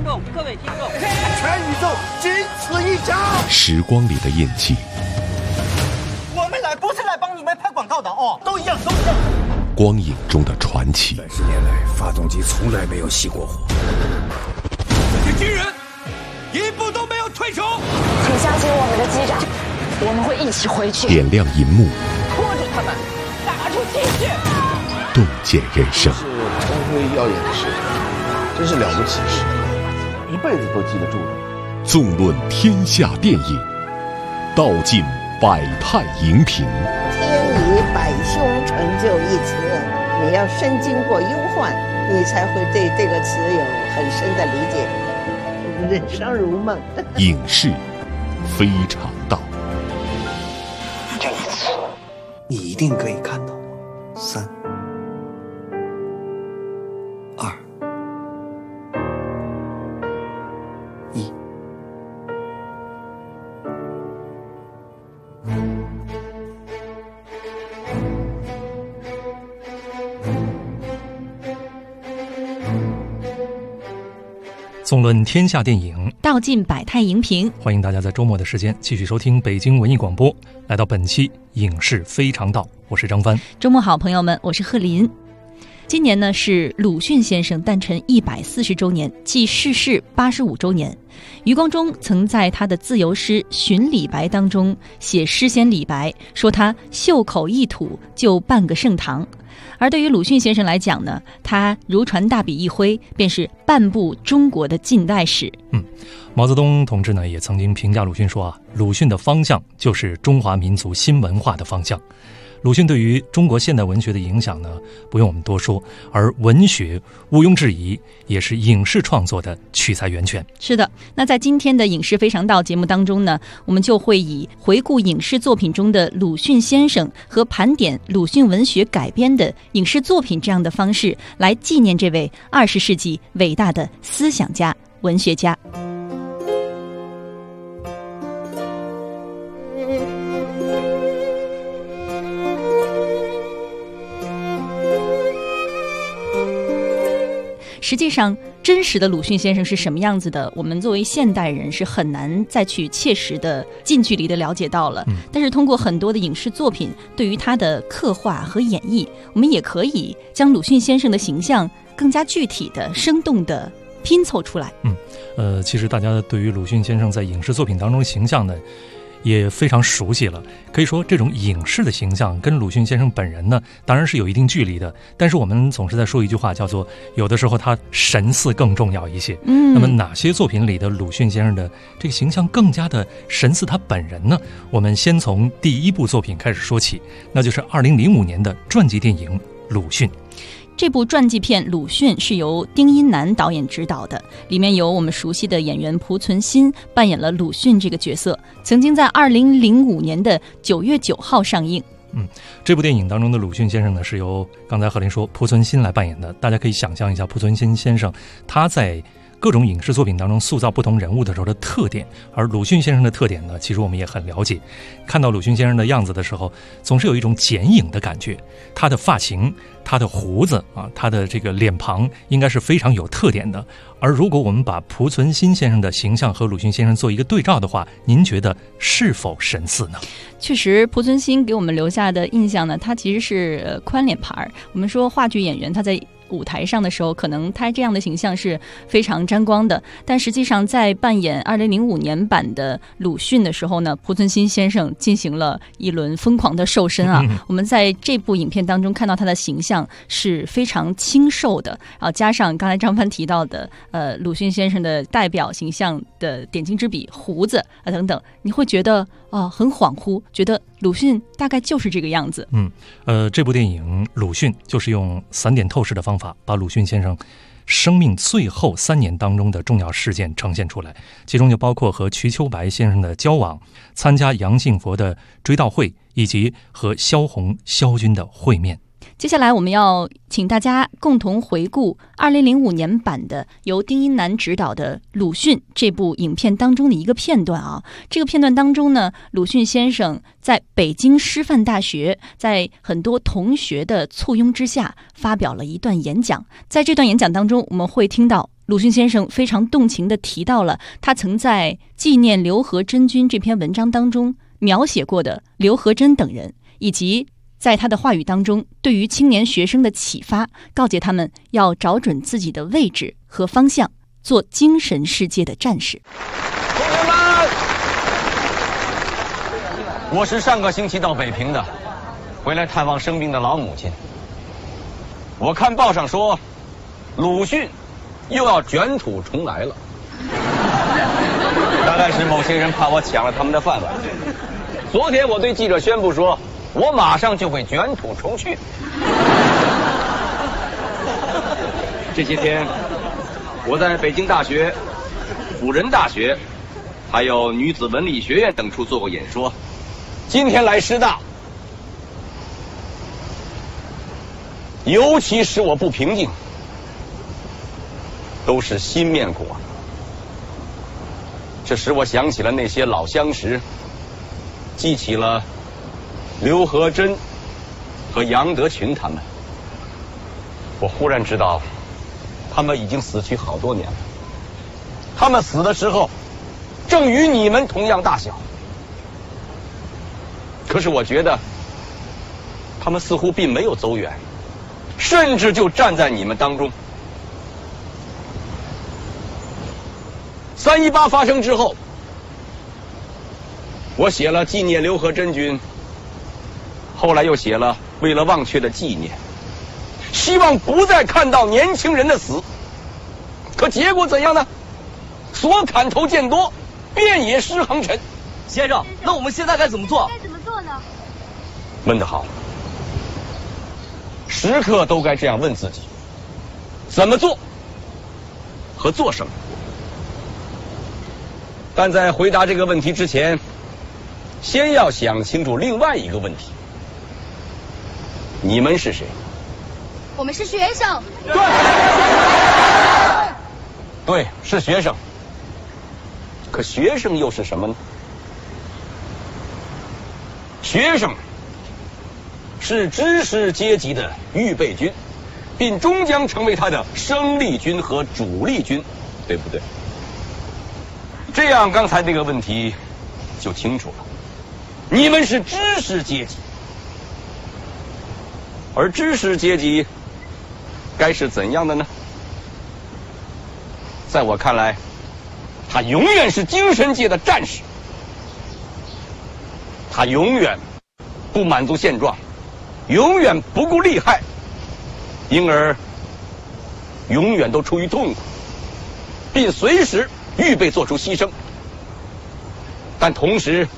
众，各位听众， 全宇宙仅此一家。 时光里的印记， 我们来不是来帮你们拍广告的哦，都一样，都一样。 光影中的传奇。 30年来，发动机从来没有熄过火。 这些军人一步都没有退出。 请相信我们的机长，我们会一起回去。 点亮银幕， 拖着他们，打出气势， 洞见人生。 是光辉耀眼的事，真是了不起的事，一辈子都记得住的。 纵论天下电影，道尽百态荧屏。 天以百凶成就一词，你要深经过忧患，你才会对这个词有很深的理解。人生如梦， 影视非常道。 这一次， 你一定可以看到我。3、2、1。 纵论天下电影， 道尽百态荧屏。 欢迎大家在周末的时间继续收听北京文艺广播，来到本期影视非常道，我是张帆。 周末好，朋友们，我是贺林。今年呢是鲁迅先生诞辰140周年，即逝世85周年。余光中曾在他的自由诗《寻李白》当中写诗仙李白，说他袖口一吐就半个盛唐。而对于鲁迅先生来讲呢，他如椽大笔一挥，便是半部中国的近代史。 毛泽东同志呢也曾经评价鲁迅说鲁迅的方向就是中华民族新文化的方向。鲁迅对于中国现代文学的影响呢，不用我们多说，而文学毋庸置疑也是影视创作的取材源泉。 是的，那在今天的影视非常道节目当中呢，我们就会以回顾影视作品中的鲁迅先生和盘点鲁迅文学改编的影视作品这样的方式，来纪念这位20世纪伟大的思想家、文学家。实际上，真实的鲁迅先生是什么样子的，我们作为现代人是很难再去切实的近距离的了解到了。但是通过很多的影视作品对于他的刻画和演绎，我们也可以将鲁迅先生的形象更加具体的、生动的拼凑出来。 其实大家对于鲁迅先生在影视作品当中的形象呢，也非常熟悉了。可以说这种影视的形象跟鲁迅先生本人呢当然是有一定距离的，但是我们总是在说一句话，叫做有的时候他神似更重要一些。那么哪些作品里的鲁迅先生的这个形象更加的神似他本人呢？我们先从第一部作品开始说起，那就是2005年的传记电影《鲁迅》。 这部传记片《鲁迅》是由丁一南导演执导的，里面有我们熟悉的演员濮存昕扮演了鲁迅这个角色，曾经在2005年的9月9号上映。 这部电影当中的鲁迅先生呢，是由刚才贺林说濮存昕来扮演的。大家可以想象一下濮存昕先生他在各种影视作品当中塑造不同人物的时候的特点，而鲁迅先生的特点呢，其实我们也很了解。看到鲁迅先生的样子的时候，总是有一种剪影的感觉，他的发型、他的胡子他的这个脸庞应该是非常有特点的。而如果我们把濮存昕先生的形象和鲁迅先生做一个对照的话，您觉得是否神似呢？ 确实，濮存昕给我们留下的印象呢，他其实是宽脸盘。我们说话剧演员他在舞台上的时候，可能他这样的形象是非常沾光的，但实际上在扮演2005年版的鲁迅的时候呢，濮存昕先生进行了一轮疯狂的瘦身我们在这部影片当中看到他的形象是非常清瘦的，然后加上刚才张帆提到的鲁迅先生的代表形象的点睛之笔、胡子等等，你会觉得很恍惚，觉得鲁迅大概就是这个样子。 这部电影《鲁迅》就是用3点透视的方法，把鲁迅先生生命最后3年当中的重要事件呈现出来，其中就包括和瞿秋白先生的交往、参加杨信佛的追悼会，以及和萧红、萧军的会面。 接下来我们要请大家共同回顾2005年版的由丁一南执导的《鲁迅》这部影片当中的一个片段这个片段当中呢，鲁迅先生在北京师范大学，在很多同学的簇拥之下发表了一段演讲。在这段演讲当中，我们会听到鲁迅先生非常动情地提到了他曾在纪念刘和珍君这篇文章当中描写过的刘和珍等人，以及在他的话语当中对于青年学生的启发，告诫他们要找准自己的位置和方向，做精神世界的战士。 同学们，我是上个星期到北平的，回来探望生病的老母亲。我看报上说，鲁迅又要卷土重来了，大概是某些人怕我抢了他们的饭碗。昨天我对记者宣布说，我马上就会卷土重去。这些天，我在北京大学、辅仁大学，还有女子文理学院等处做过演说。今天来师大，尤其使我不平静，都是新面孔啊！这使我想起了那些老相识，记起了刘和珍和杨德群他们。我忽然知道，他们已经死去好多年了。他们死的时候，正与你们同样大小。可是我觉得，他们似乎并没有走远，甚至就站在你们当中。3·18发生之后，我写了纪念刘和珍君，后来又写了为了忘却的纪念，希望不再看到年轻人的死。可结果怎样呢？所砍头见多，便也失横尘。 先生，那我们现在该怎么做？ 该怎么做呢？ 问得好，时刻都该这样问自己：怎么做和做什么？但在回答这个问题之前，先要想清楚另外一个问题：你们是谁？ 我们是学生。 对，是学生。可学生又是什么呢？学生是知识阶级的预备军，并终将成为他的生力军和主力军，对不对？这样刚才那个问题就清楚了。你们是知识阶级，而知识阶级该是怎样的呢？在我看来，他永远是精神界的战士，他永远不满足现状，永远不顾利害，因而永远都处于痛苦，并随时预备做出牺牲。但同时，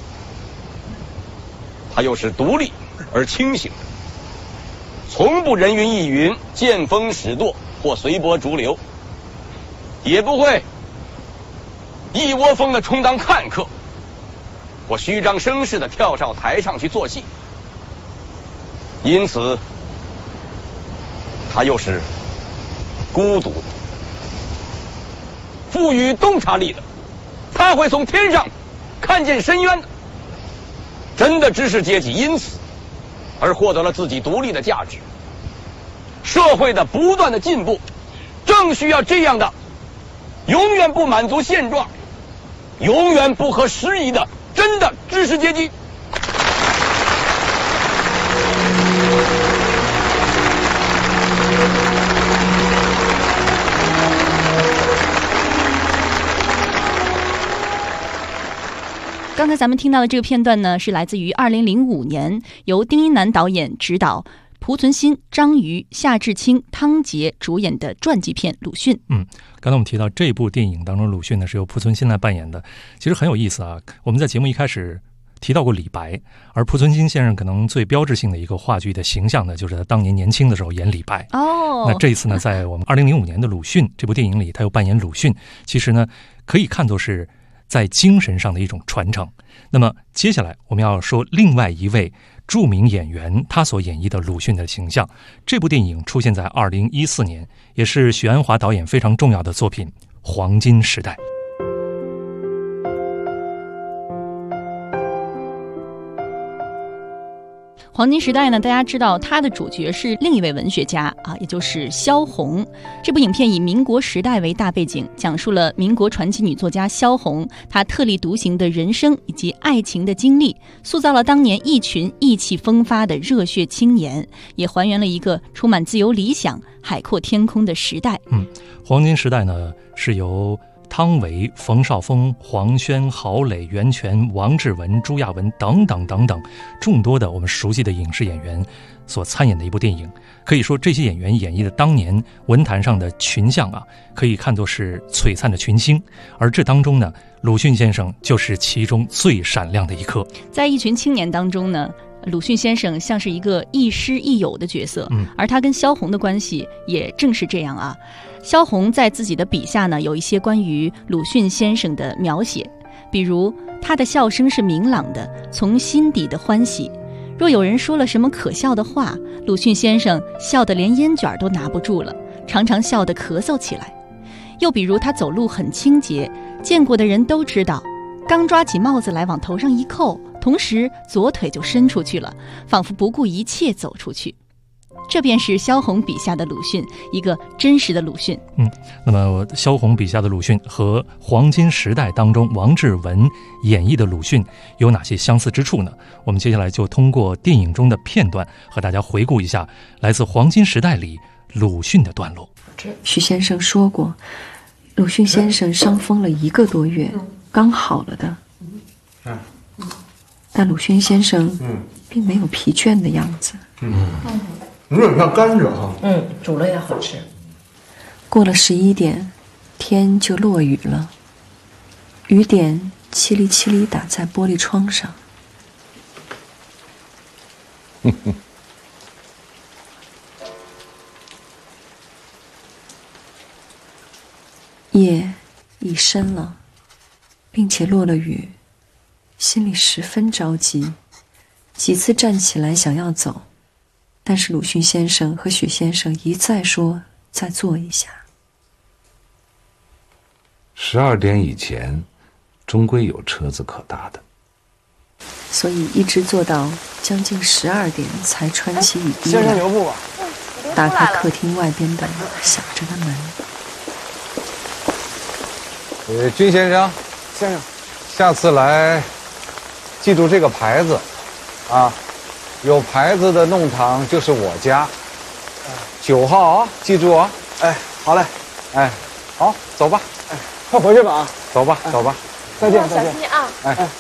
他又是独立而清醒的，从不人云亦云、见风使舵或随波逐流，也不会一窝蜂的充当看客或虚张声势的跳上台上去做戏。因此，他又是孤独的，赋予洞察力的。他会从天上看见深渊的。真的知识阶级因此而获得了自己独立的价值。社会的不断的进步，正需要这样的永远不满足现状、永远不合时宜的真的知识阶级。 刚才咱们听到的这个片段呢，是来自于2005年由丁一南导演执导，濮存昕、张瑜、夏志清、汤杰主演的传记片《鲁迅》。 刚才我们提到这部电影当中，鲁迅呢是由濮存昕来扮演的，其实很有意思啊。我们在节目一开始提到过李白，而濮存昕先生可能最标志性的一个话剧的形象呢，就是他当年年轻的时候演李白。那这一次呢，在我们2005年的《鲁迅》这部电影里，他又扮演鲁迅，其实呢可以看作是在精神上的一种传承。那么接下来我们要说另外一位著名演员他所演绎的鲁迅的形象。这部电影出现在2014年，也是许鞍华导演非常重要的作品《黄金时代》。 黄金时代呢，大家知道它的主角是另一位文学家啊，也就是萧红。这部影片以民国时代为大背景，讲述了民国传奇女作家萧红她特立独行的人生以及爱情的经历，塑造了当年一群意气风发的热血青年，也还原了一个充满自由理想、海阔天空的时代。 黄金时代呢是由汤唯、冯绍峰、黄轩、郝蕾、袁泉、王志文、朱亚文等等等等众多的我们熟悉的影视演员所参演的一部电影。可以说这些演员演绎的当年文坛上的群像啊，可以看作是璀璨的群星，而这当中呢，鲁迅先生就是其中最闪亮的一颗。 在一群青年当中呢，鲁迅先生像是一个亦师亦友的角色，而他跟萧红的关系也正是这样啊。萧红在自己的笔下呢，有一些关于鲁迅先生的描写，比如他的笑声是明朗的，从心底的欢喜。若有人说了什么可笑的话，鲁迅先生笑得连烟卷都拿不住了，常常笑得咳嗽起来。又比如他走路很清洁，见过的人都知道，刚抓起帽子来往头上一扣，同时左腿就伸出去了，仿佛不顾一切走出去。这便是萧红笔下的鲁迅，一个真实的鲁迅。 那么萧红笔下的鲁迅和黄金时代当中王志文演绎的鲁迅有哪些相似之处呢？我们接下来就通过电影中的片段和大家回顾一下来自黄金时代里鲁迅的段落。 许先生说过，鲁迅先生伤风了1个多月，刚好了的。但鲁迅先生并没有疲倦的样子。 有点像甘蔗哈。 煮了也好吃。 过了11点，天就落雨了，雨点淅沥淅沥打在玻璃窗上。夜已深了，并且落了雨，心里十分着急，几次站起来想要走，但是鲁迅先生和许先生一再说再坐一下。 12点以前终归有车子可搭的， 所以一直坐到将近12点才穿起雨衣来。 先生留步吧。 打开客厅外边的响着的门。 君先生，下次来记住这个牌子啊，有牌子的弄堂就是我家，9号啊，记住啊。 好嘞。 好，走吧。 快回去吧啊。 走吧。 再见。 小心啊。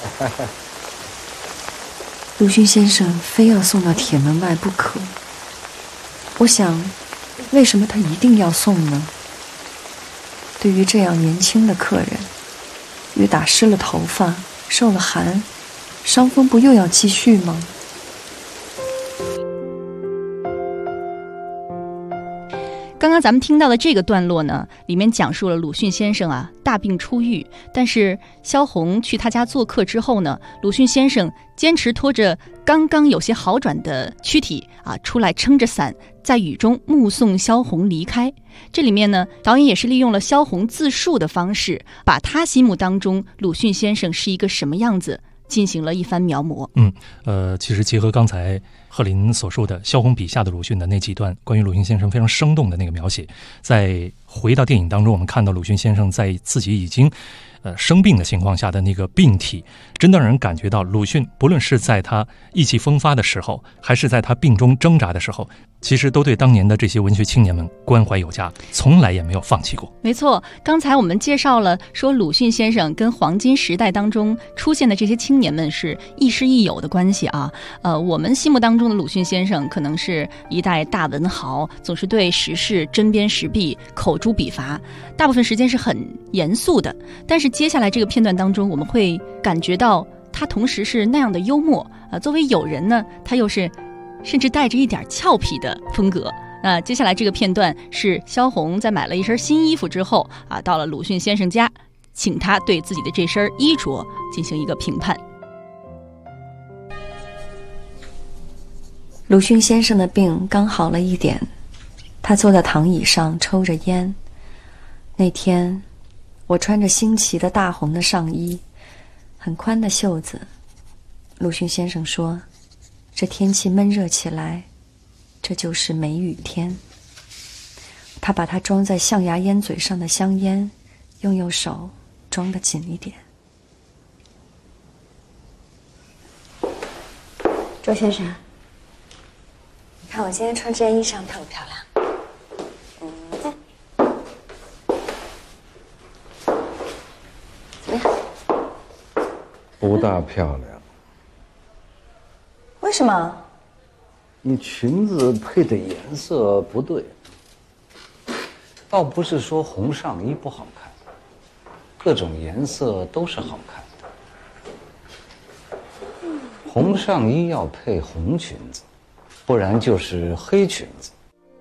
鲁迅先生非要送到铁门外不可。我想，为什么他一定要送呢？对于这样年轻的客人，雨打湿了头发，受了寒，伤风不又要继续吗？ 刚刚咱们听到的这个段落呢，里面讲述了鲁迅先生啊大病初愈，但是萧红去他家做客之后呢，鲁迅先生坚持拖着刚刚有些好转的躯体啊出来撑着伞，在雨中目送萧红离开。这里面呢，导演也是利用了萧红自述的方式，把他心目当中鲁迅先生是一个什么样子进行了一番描摹。 其实结合刚才贺林所说的萧红笔下的鲁迅的那几段关于鲁迅先生非常生动的那个描写，在回到电影当中，我们看到鲁迅先生在自己已经生病的情况下的那个病体，真的让人感觉到鲁迅不论是在他意气风发的时候，还是在他病中挣扎的时候，其实都对当年的这些文学青年们关怀有加，从来也没有放弃过。 没错，刚才我们介绍了说鲁迅先生跟黄金时代当中出现的这些青年们是亦师亦友的关系啊。我们心目当中的鲁迅先生可能是一代大文豪，总是对时事针砭时弊，口诛笔伐，大部分时间是很严肃的。但是接下来这个片段当中，我们会感觉到他同时是那样的幽默作为友人呢，他又是甚至带着一点俏皮的风格。接下来这个片段是萧红在买了一身新衣服之后到了鲁迅先生家，请他对自己的这身衣着进行一个评判。 鲁迅先生的病刚好了一点，他坐在躺椅上抽着烟。那天我穿着新奇的大红的上衣，很宽的袖子。鲁迅先生说， 这天气闷热起来，这就是梅雨天。他把它装在象牙烟嘴上的香烟，用右手装得紧一点。周先生，你看我今天穿这件衣裳漂不漂亮？怎么样？ 不大漂亮。 为什么？ 你裙子配的颜色不对。倒不是说红上衣不好看，各种颜色都是好看的。红上衣要配红裙子，不然就是黑裙子。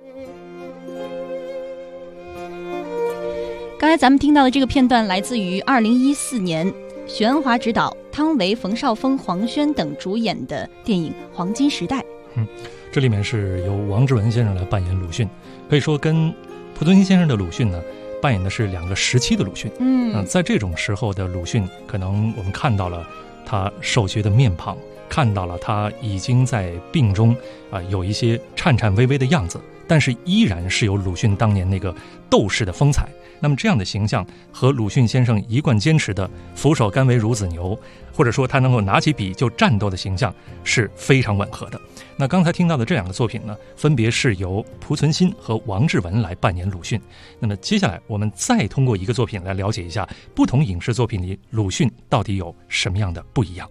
刚才咱们听到的这个片段来自于2014年许鞍华执导、汤唯、冯绍峰、黄轩等主演的电影《黄金时代》。 这里面是由王志文先生来扮演鲁迅，可以说跟濮存昕先生的鲁迅呢，扮演的是两个时期的鲁迅。在这种时候的鲁迅，可能我们看到了他瘦削的面庞，看到了他已经在病中有一些颤颤巍巍的样子，但是依然是有鲁迅当年那个斗士的风采。那么这样的形象和鲁迅先生一贯坚持的俯首甘为孺子牛，或者说他能够拿起笔就战斗的形象是非常吻合的。那刚才听到的这两个作品呢，分别是由濮存昕和王志文来扮演鲁迅。那么接下来我们再通过一个作品来了解一下不同影视作品里鲁迅到底有什么样的不一样。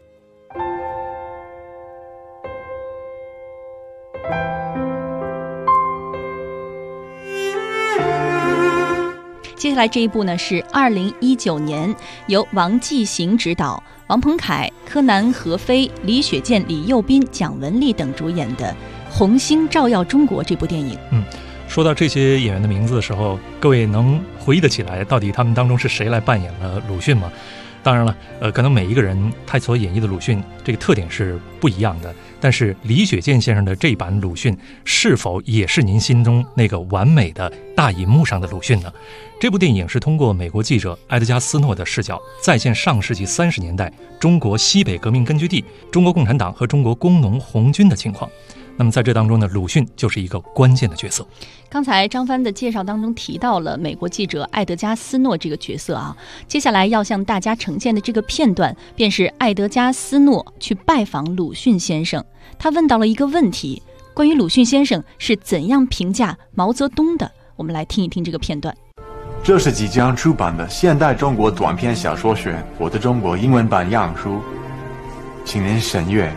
接下来这一部呢是2019年由王继行执导，王鹏凯、柯南、何非、李雪健、李幼斌、蒋雯丽等主演的《红星照耀中国》这部电影。 说到这些演员的名字的时候，各位能回忆得起来到底他们当中是谁来扮演了鲁迅吗？当然了，可能每一个人他所演绎的鲁迅这个特点是不一样的，但是李雪健先生的这版鲁迅是否也是您心中那个完美的大银幕上的鲁迅呢？这部电影是通过美国记者埃德加·斯诺的视角，再现上世纪30年代中国西北革命根据地中国共产党和中国工农红军的情况。那么在这当中呢，鲁迅就是一个关键的角色。 刚才张帆的介绍当中提到了美国记者艾德加·斯诺这个角色啊，接下来要向大家呈现的这个片段，便是艾德加·斯诺去拜访鲁迅先生，他问到了一个问题，关于鲁迅先生是怎样评价毛泽东的。我们来听一听这个片段。 这是即将出版的《现代中国短篇小说选》我的中国英文版样书，请您审阅。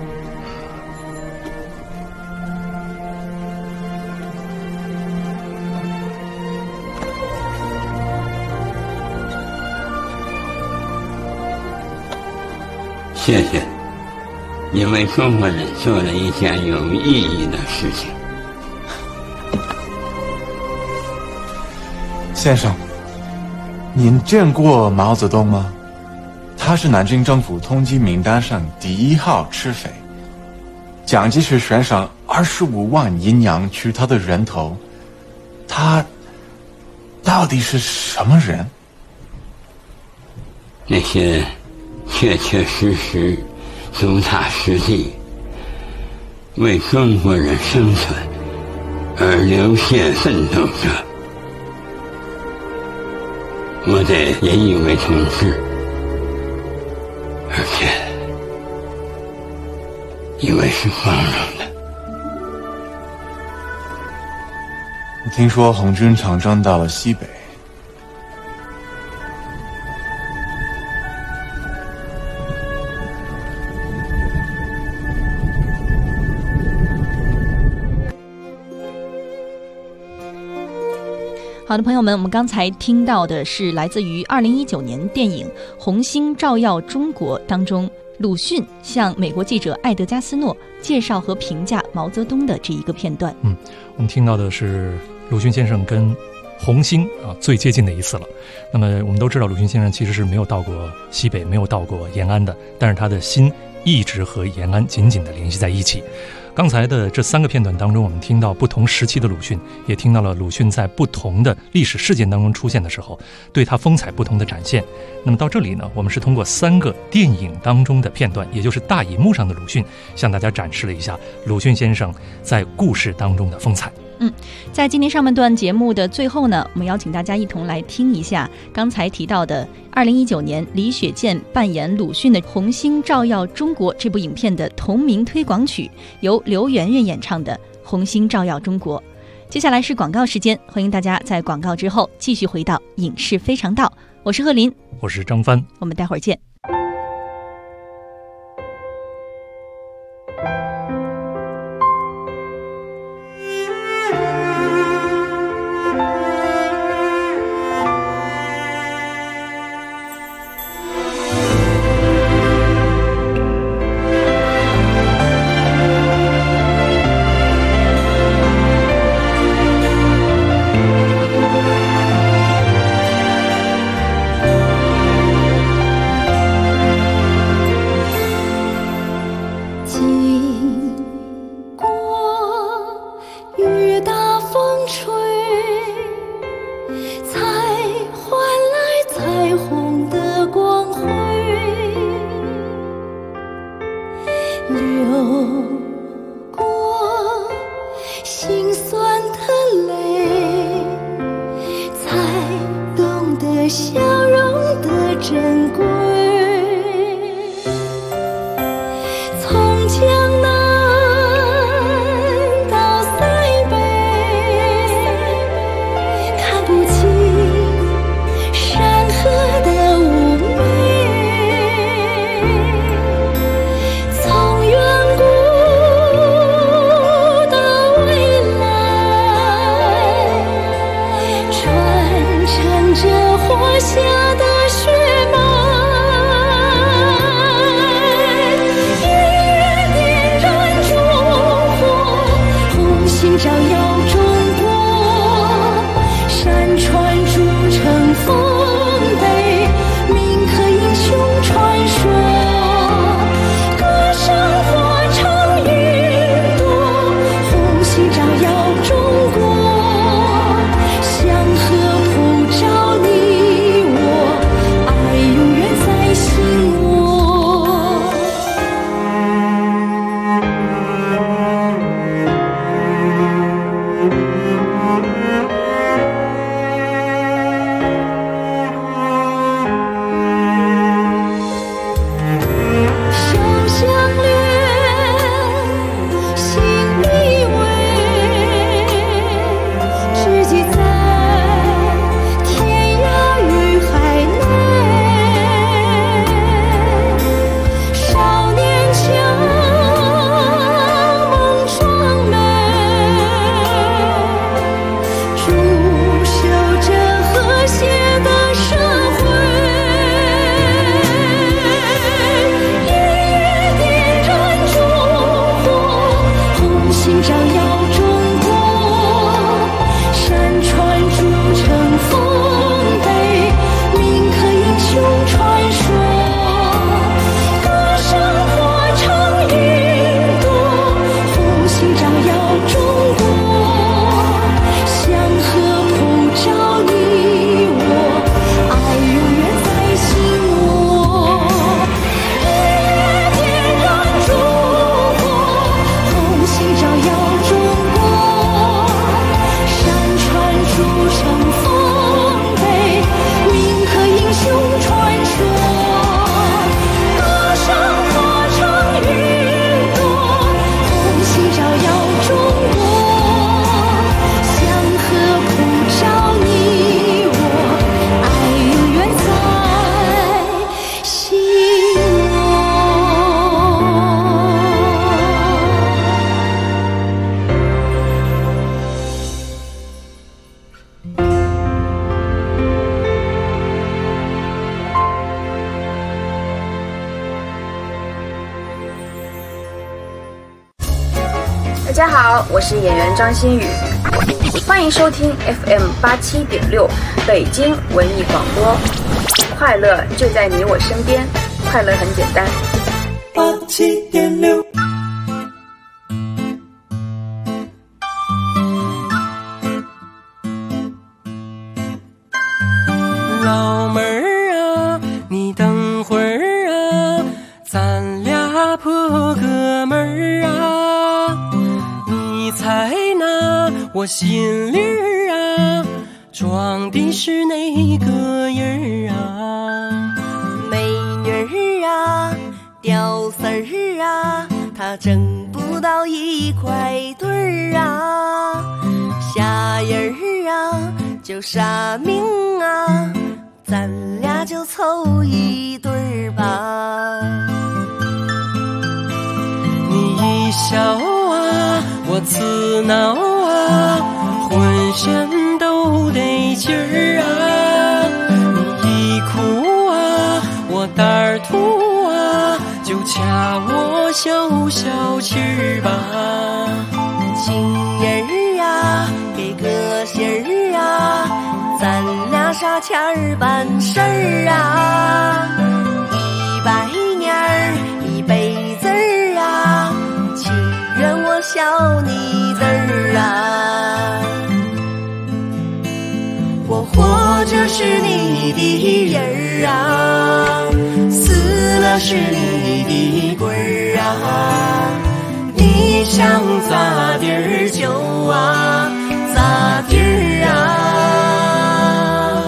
谢谢，你为中国人做了一件有意义的事情。 先生，您见过毛泽东吗？他是南京政府通缉名单上第1号赤匪，蒋介石悬赏25万银洋取他的人头，他到底是什么人？ 那些切切实实、脚踏实地为中国人生存而流血奋斗者，我得引以为同志，而且以为是光荣的。 听说红军长征到了西北， 好的，朋友们，我们刚才听到的是来自于2019年电影《红星照耀中国》当中，鲁迅向美国记者艾德加·斯诺介绍和评价毛泽东的这一个片段。 我们听到的是鲁迅先生跟红星最接近的一次了。那么我们都知道，鲁迅先生其实是没有到过西北，没有到过延安的，但是他的心一直和延安紧紧地联系在一起。刚才的这3个片段当中，我们听到不同时期的鲁迅，也听到了鲁迅在不同的历史事件当中出现的时候，对他风采不同的展现。那么到这里呢，我们是通过3个电影当中的片段，也就是大荧幕上的鲁迅，向大家展示了一下鲁迅先生在故事当中的风采。 在今天上半段节目的最后呢，我们邀请大家一同来听一下刚才提到的2019年李雪健扮演鲁迅的《红星照耀中国》这部影片的同名推广曲，由刘媛媛演唱的《红星照耀中国》。接下来是广告时间，欢迎大家在广告之后继续回到影视非常道。我是贺林， 我是张帆， 我们待会儿见。 大家好，我是演员张馨予，欢迎收听 FM87.6 北京文艺广播，快乐就在你我身边，快乐很简单。 87.6。老妹儿啊，你等会儿啊，咱俩破哥们儿啊，你猜那我心里啊装的是哪个人啊？ 美女儿啊，屌丝儿啊，他挣不到一块堆儿啊，瞎人儿啊就傻命啊，咱俩就凑一对儿吧。 你一笑啊，我自恼啊，浑身都得劲儿啊。你一哭啊，我胆儿突啊，就掐我消消气儿吧。 情人儿啊，给个信儿啊，咱俩啥钱儿办事儿啊，100年儿一辈子儿啊，情愿我笑你字儿啊。我活着是你的人儿啊，死了是你的鬼儿啊，你想咋地儿就啊咋地儿啊。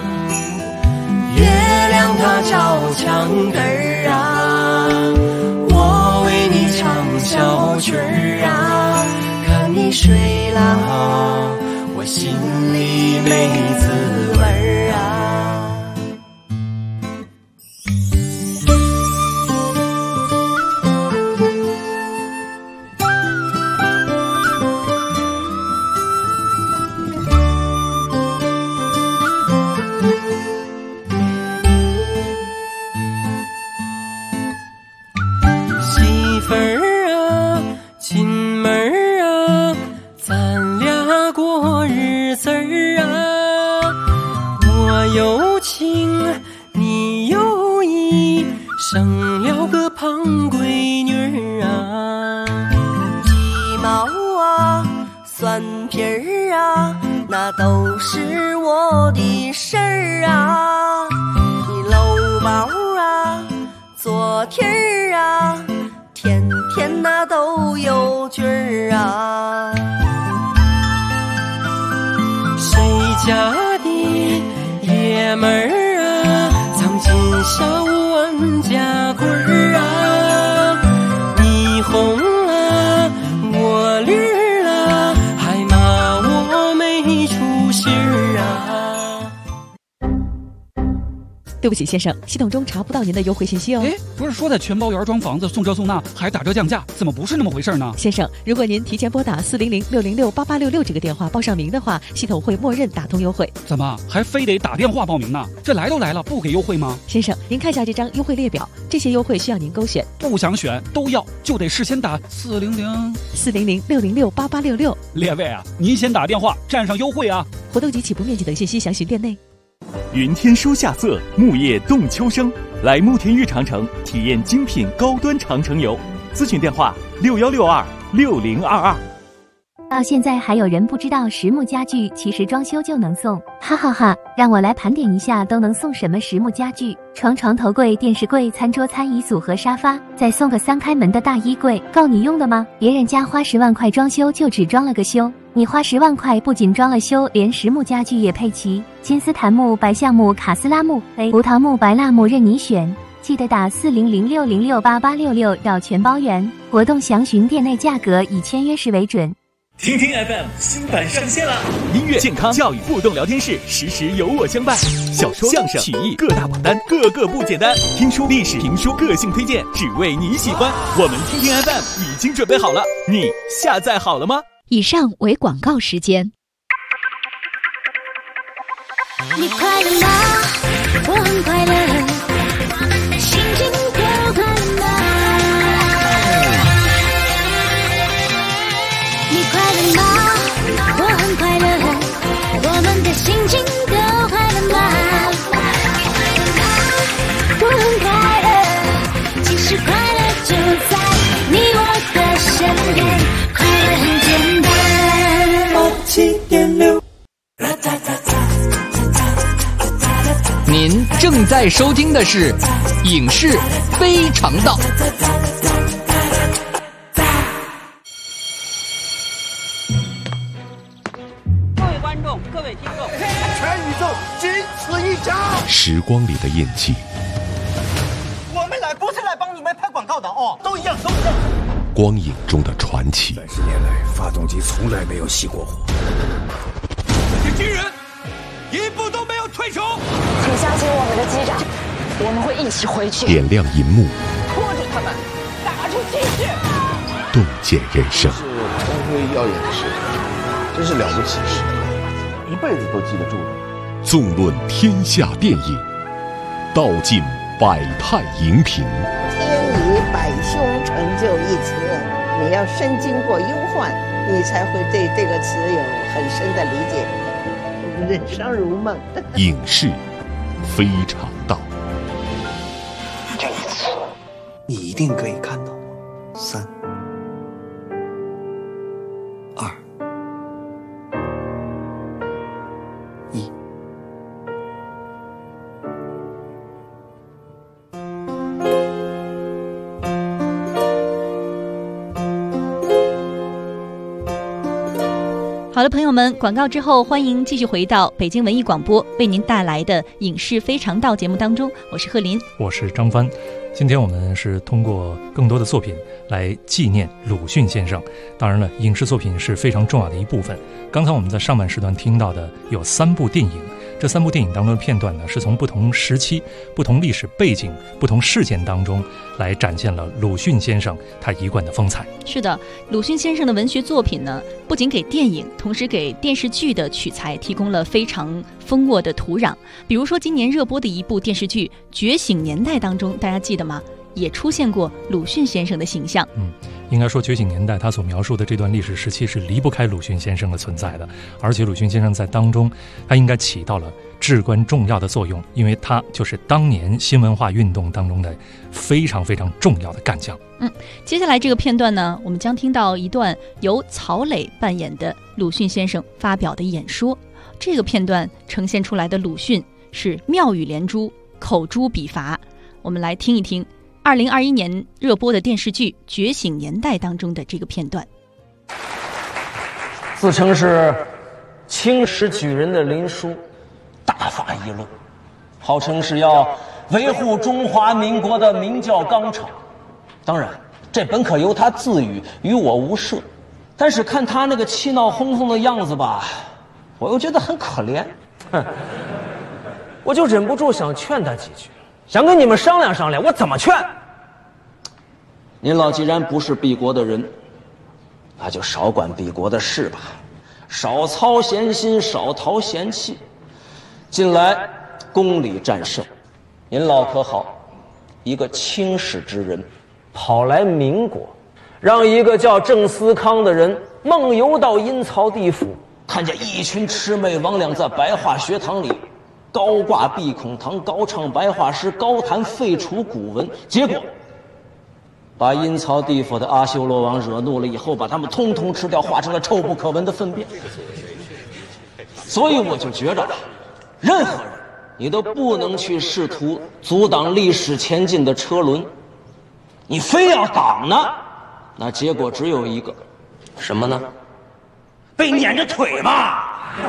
月亮它照墙根儿啊，我为你唱小曲儿啊，看你睡了我心里没滋味儿啊。媳妇儿啊，亲妹儿啊，咱俩过日子儿啊，我有情你有意，生了个胖闺女儿啊。鸡毛啊，蒜皮儿啊，那都是我的事儿啊。你搂包啊，做题儿啊，天天那都有句儿啊。谁家的爷们儿啊，藏进小万家棍儿啊，你红了我绿了，还骂我没出息儿啊。 对不起先生，系统中查不到您的优惠信息哦。 哎，不是说在全包园装房子送这送那还打折降价，怎么不是那么回事呢？ 先生，如果您提前拨打400-606-8866这个电话报上名的话，系统会默认打通优惠。 怎么还非得打电话报名呢？这来都来了，不给优惠吗？ 先生，您看一下这张优惠列表，这些优惠需要您勾选。 不想选都要，就得事先打 400-606-8866。 列位啊，您先打电话占上优惠啊！ 活动及起步面积等信息详询店内。 云天书夏色，木叶动秋声。来慕田峪长城体验精品高端长城游，咨询电话61626022。 到现在还有人不知道实木家具其实装修就能送，哈哈哈！让我来盘点一下都能送什么实木家具：床头柜、电视柜、餐桌、餐椅组和沙发，再送个3开门的大衣柜，够你用的吗？别人家花10万块装修就只装了个修，你花10万块不仅装了修，连实木家具也配齐，金丝檀木、白橡木、卡斯拉木、葡萄木、白蜡木任你选。记得打400-606-8866绕全包圆，活动详询店内价格，以签约时为准。 听听 FM 新版上线了，音乐、健康、教育、互动聊天室，时时有我相伴。小说、相声、曲艺各大榜单，个个不简单。听书、历史、评书，个性推荐，只为你喜欢。我们听听 FM 已经准备好了，你下载好了吗？ 以上为广告时间。 你快乐吗？我很快乐，心情多快乐。你快乐吗？我很快乐，我们的心情都快乐吗？我很快乐，其实快乐就正在收听的是《影视非常道》。 各位观众，各位听众， 全宇宙仅此一家。 时光里的印记， 我们来不是来帮你们拍广告的哦，都一样。 光影中的传奇。 30年来，发动机从来没有熄过火。 这些军人一步都没有退出。 请相信我们的机长，我们会一起回去。 点亮银幕， 拖住他们，打出气势， 洞见人生。 是光辉耀眼的时刻，真是了不起的时刻，一辈子都记得住的。 纵论天下电影，道尽百态荧屏。 天以百凶成就一词，你要深经过忧患，你才会对这个词有很深的理解。人生如梦。 影视非常道。 这一次，你一定可以看到3、2、1。 好的，朋友们，广告之后，欢迎继续回到北京文艺广播为您带来的《影视非常道》节目当中，我是贺林， 我是张帆。今天我们是通过更多的作品来纪念鲁迅先生。当然了，影视作品是非常重要的一部分。刚才我们在上半时段听到的有3部电影，这3部电影当中的片段呢，是从不同时期、不同历史背景、不同事件当中来展现了鲁迅先生他一贯的风采。 是的，鲁迅先生的文学作品呢，不仅给电影，同时给电视剧的取材提供了非常丰沃的土壤。比如说今年热播的一部电视剧《觉醒年代》当中，大家记得吗？也出现过鲁迅先生的形象。 应该说《觉醒年代》他所描述的这段历史时期是离不开鲁迅先生的存在的，而且鲁迅先生在当中他应该起到了至关重要的作用，因为他就是当年新文化运动当中的非常非常重要的干将。 接下来这个片段呢，我们将听到一段由曹磊扮演的鲁迅先生发表的演说。这个片段呈现出来的鲁迅是妙语连珠，口诛笔伐。我们来听一听2021年热播的电视剧《觉醒年代》当中的这个片段。 自称是青史举人的林殊大发议论，号称是要维护中华民国的明教纲常。当然，这本可由他自语，与我无涉。但是看他那个气闹哄哄的样子吧，我又觉得很可怜。我就忍不住想劝他几句，想跟你们商量商量，我怎么劝？您老既然不是敝国的人，那就少管敝国的事吧，少操闲心，少淘闲气，近来公理战胜。您老可好，一个清史之人，跑来民国，让一个叫郑思康的人梦游到阴曹地府，看见一群魑魅魍魉在白话学堂里高挂闭孔堂，高唱白话诗，高谈废除古文，结果把阴曹地府的阿修罗王惹怒了以后，把他们通通吃掉，化成了臭不可闻的粪便。所以我就觉着，任何人你都不能去试图阻挡历史前进的车轮，你非要挡呢，那结果只有一个，什么呢？被撵着腿吧。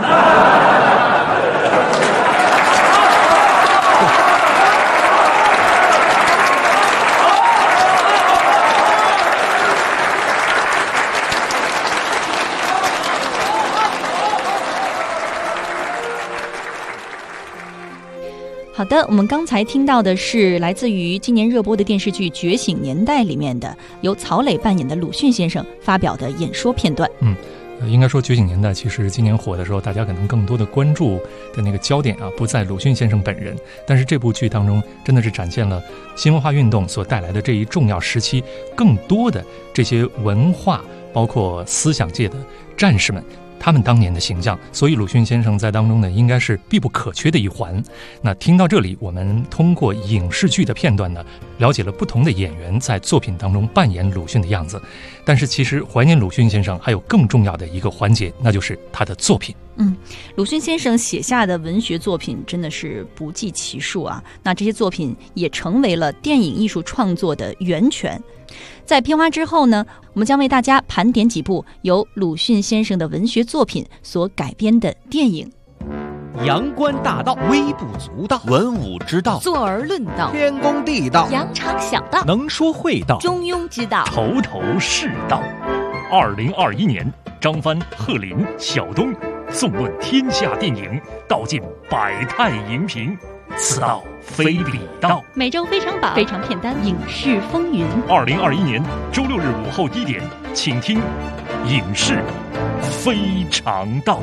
好的，我们刚才听到的是来自于今年热播的电视剧《觉醒年代》里面的由曹磊扮演的鲁迅先生发表的演说片段。 应该说《觉醒年代》其实今年火的时候，大家可能更多的关注的那个焦点不在鲁迅先生本人，但是这部剧当中真的是展现了新文化运动所带来的这一重要时期更多的这些文化包括思想界的战士们他们当年的形象，所以鲁迅先生在当中呢，应该是必不可缺的一环。那听到这里，我们通过影视剧的片段呢， 了解了不同的演员在作品当中扮演鲁迅的样子。但是其实怀念鲁迅先生还有更重要的一个环节，那就是他的作品。 鲁迅先生写下的文学作品真的是不计其数啊。那这些作品也成为了电影艺术创作的源泉。在片花之后呢，我们将为大家盘点几部由鲁迅先生的文学作品所改编的电影。 阳关大道，微不足道；文武之道， 坐而论道； 天公地道， 扬长小道； 能说会道， 中庸之道， 头头是道。2021年，张帆、贺林、小东纵论天下电影，道尽百态荧屏，此道非彼道。 每周非常榜、非常片单、影视风云。 2021年周6日午后1点，请听《影视非常道》。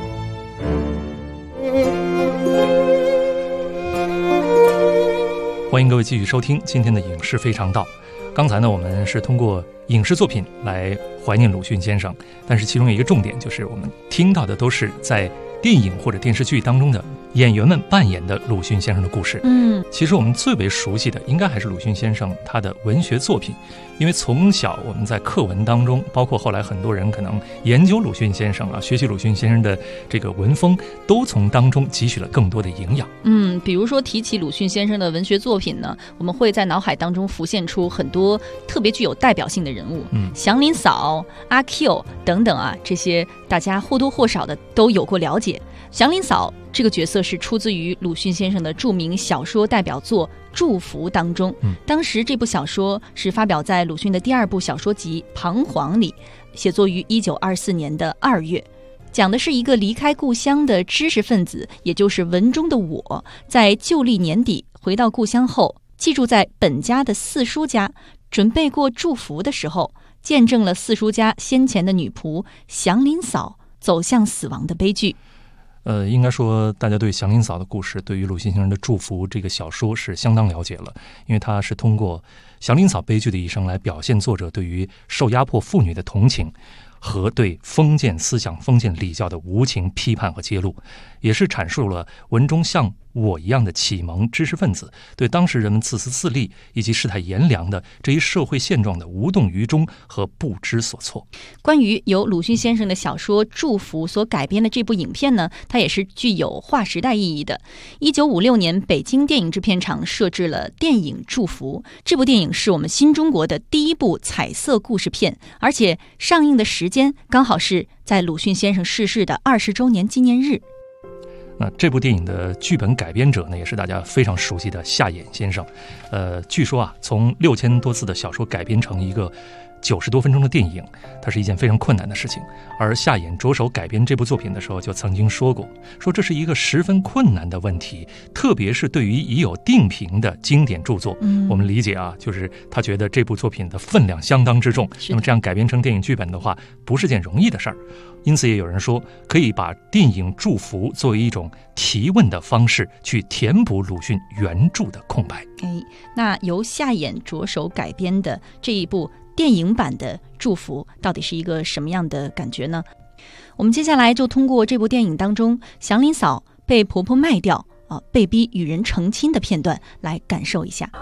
欢迎各位继续收听今天的影视非常道。刚才呢，我们是通过影视作品来怀念鲁迅先生，但是其中有一个重点，就是我们听到的都是在电影或者电视剧当中的演员们扮演的鲁迅先生的故事。其实我们最为熟悉的应该还是鲁迅先生他的文学作品，因为从小我们在课文当中，包括后来很多人可能研究鲁迅先生啊，学习鲁迅先生的这个文风，都从当中汲取了更多的营养。 比如说提起鲁迅先生的文学作品呢，我们会在脑海当中浮现出很多特别具有代表性的人物，祥林嫂、阿 Q 等等啊，这些大家或多或少的都有过了解。祥林嫂这个角色是出自于鲁迅先生的著名小说代表作《祝福》当中。当时这部小说是发表在鲁迅的第2部小说集《彷徨》里，写作于1924年的2月，讲的是一个离开故乡的知识分子，也就是文中的我，在旧历年底回到故乡后，寄住在本家的四叔家，准备过祝福的时候，见证了四叔家先前的女仆祥林嫂走向死亡的悲剧。 应该说大家对祥林嫂的故事，对于鲁迅先生的《祝福》这个小说是相当了解了，因为他是通过祥林嫂悲剧的一生来表现作者对于受压迫妇女的同情和对封建思想、封建礼教的无情批判和揭露，也是阐述了文中像我一样的启蒙知识分子对当时人们自私自利以及世态炎凉的这一社会现状的无动于衷和不知所措。 关于由鲁迅先生的小说《祝福》所改编的这部影片呢，它也是具有划时代意义的。1956年，北京电影制片厂摄制了电影《祝福》，这部电影是我们新中国的第一部彩色故事片，而且上映的时间刚好是在鲁迅先生逝世的20周年纪念日。 那这部电影的剧本改编者呢，也是大家非常熟悉的夏衍先生。据说啊，从6000多字的小说改编成一个90多分钟的电影，它是一件非常困难的事情。而夏衍着手改编这部作品的时候，就曾经说过，说这是一个十分困难的问题，特别是对于已有定评的经典著作。我们理解啊，就是他觉得这部作品的分量相当之重，那么这样改编成电影剧本的话，不是件容易的事儿。因此也有人说，可以把电影《祝福》作为一种提问的方式，去填补鲁迅原著的空白。 那由夏衍着手改编的这一部电影版的《祝福》到底是一个什么样的感觉呢？我们接下来就通过这部电影当中祥林嫂被婆婆卖掉被逼与人成亲的片段来感受一下。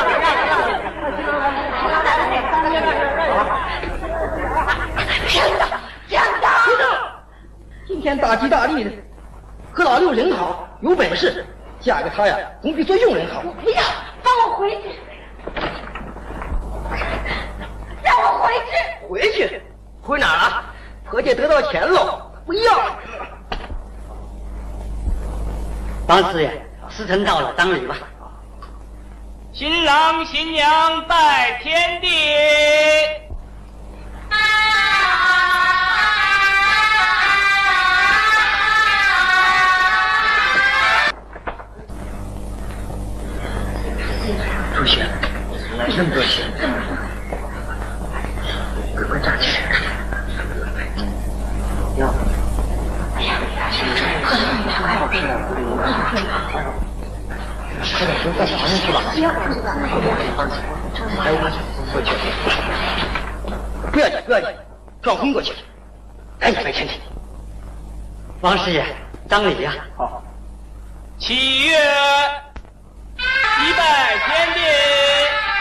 今天大吉大利的，和老六人好，有本事嫁给他呀，总比做佣人好。 我不要，放我回去，让我回去。 回去？回哪儿了？婆家得到钱喽，不要。 王师爷，时辰到了，当礼吧。 新郎新娘拜天地。 出血，那么多血，快站起来！要，哎呀，快点，再爬上去吧！不要，过去，不要紧，不要紧，撞昏过去，赶紧拜天地。 王师爷，当礼呀！ 好。 7月，一拜天地。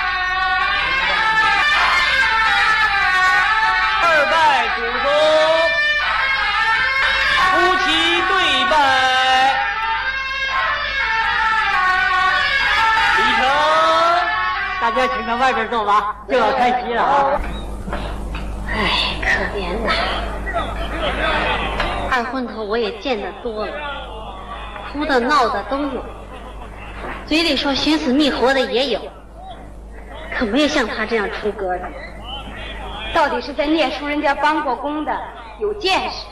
大家请到外边坐吧，就要开席了啊！ 哎，可怜呐！二婚头我也见得多了，哭的闹的都有，嘴里说寻死觅活的也有，可没有像他这样出歌的。到底是在念书人家帮过工的，有见识。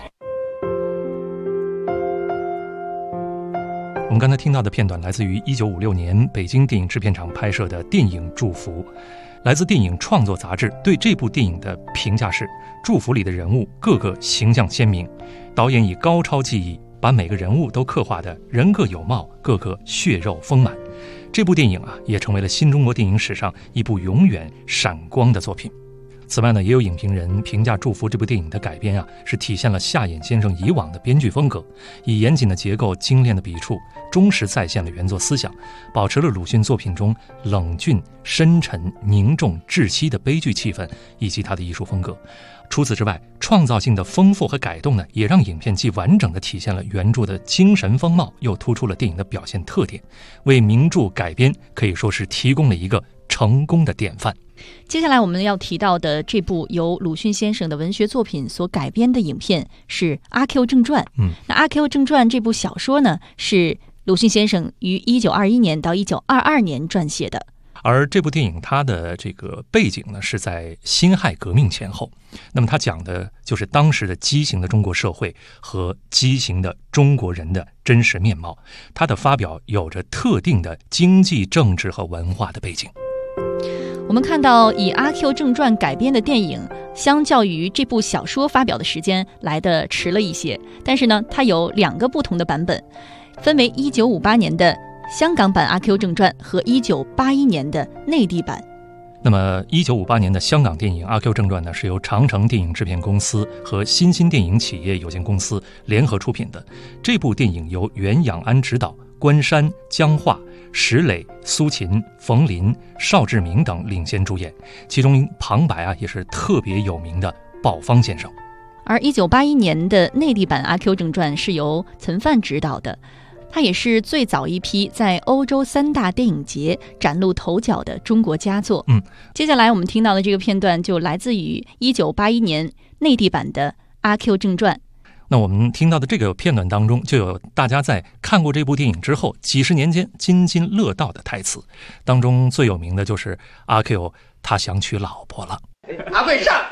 我们刚才听到的片段来自于1956年北京电影制片厂拍摄的电影《祝福》，来自电影创作杂志对这部电影的评价是：祝福里的人物个个形象鲜明，导演以高超技艺把每个人物都刻画得人各有貌，个个血肉丰满。这部电影也成为了新中国电影史上一部永远闪光的作品。此外呢，也有影评人评价《祝福》这部电影的改编是体现了夏衍先生以往的编剧风格，以严谨的结构、精炼的笔触，忠实再现了原作思想，保持了鲁迅作品中冷峻、深沉、凝重、窒息的悲剧气氛以及他的艺术风格。除此之外，创造性的丰富和改动呢，也让影片既完整地体现了原著的精神风貌，又突出了电影的表现特点，为名著改编可以说是提供了一个成功的典范。 接下来我们要提到的这部由鲁迅先生的文学作品所改编的影片是《阿 Q 正传》。那《阿 Q 正传》这部小说呢，是鲁迅先生于1921年到1922年撰写的。 而这部电影它的这个背景呢，是在辛亥革命前后。那么它讲的就是当时的畸形的中国社会和畸形的中国人的真实面貌。它的发表有着特定的经济、政治和文化的背景。 我们看到以《阿 Q 正传》改编的电影，相较于这部小说发表的时间来得迟了一些，但是呢，它有2个不同的版本，分为1958年的香港版《阿 Q 正传》和1981年的内地版。 那么1958年的香港电影《阿 Q 正传》呢，是由长城电影制片公司和新兴电影企业有限公司联合出品的。这部电影由袁仰安执导，关山、姜化、石磊、苏秦、冯林、邵志明等领衔主演，其中旁白也是特别有名的鲍方先生。 而1981年的内地版《阿 Q 正传》是由岑范执导的，他也是最早一批在欧洲3大电影节崭露头角的中国佳作。接下来我们听到的这个片段就来自于1981年内地版的《阿 Q 正传》。 那我们听到的这个片段当中，就有大家在看过这部电影之后几十年间津津乐道的台词，当中最有名的就是阿 Q 他想娶老婆了。 阿贵上！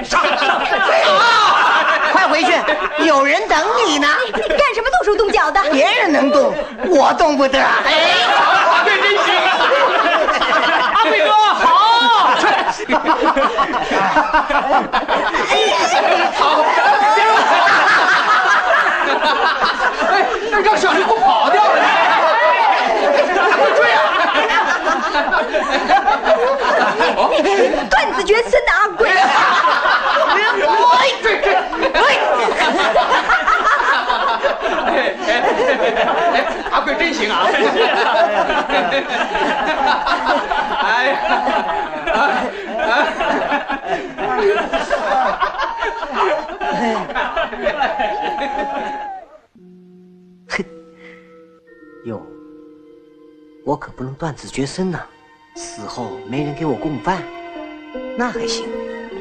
快回去，有人等你呢。 你干什么动手动脚的？ 别人能动，我动不得。 阿贵真行！阿贵哥好！ 那让小刘给跑掉了！快追啊！ 断子绝孙的阿贵！ 阿贵真行啊！ 哟，我可不能断子绝孙呐，死后没人给我供饭，那还行。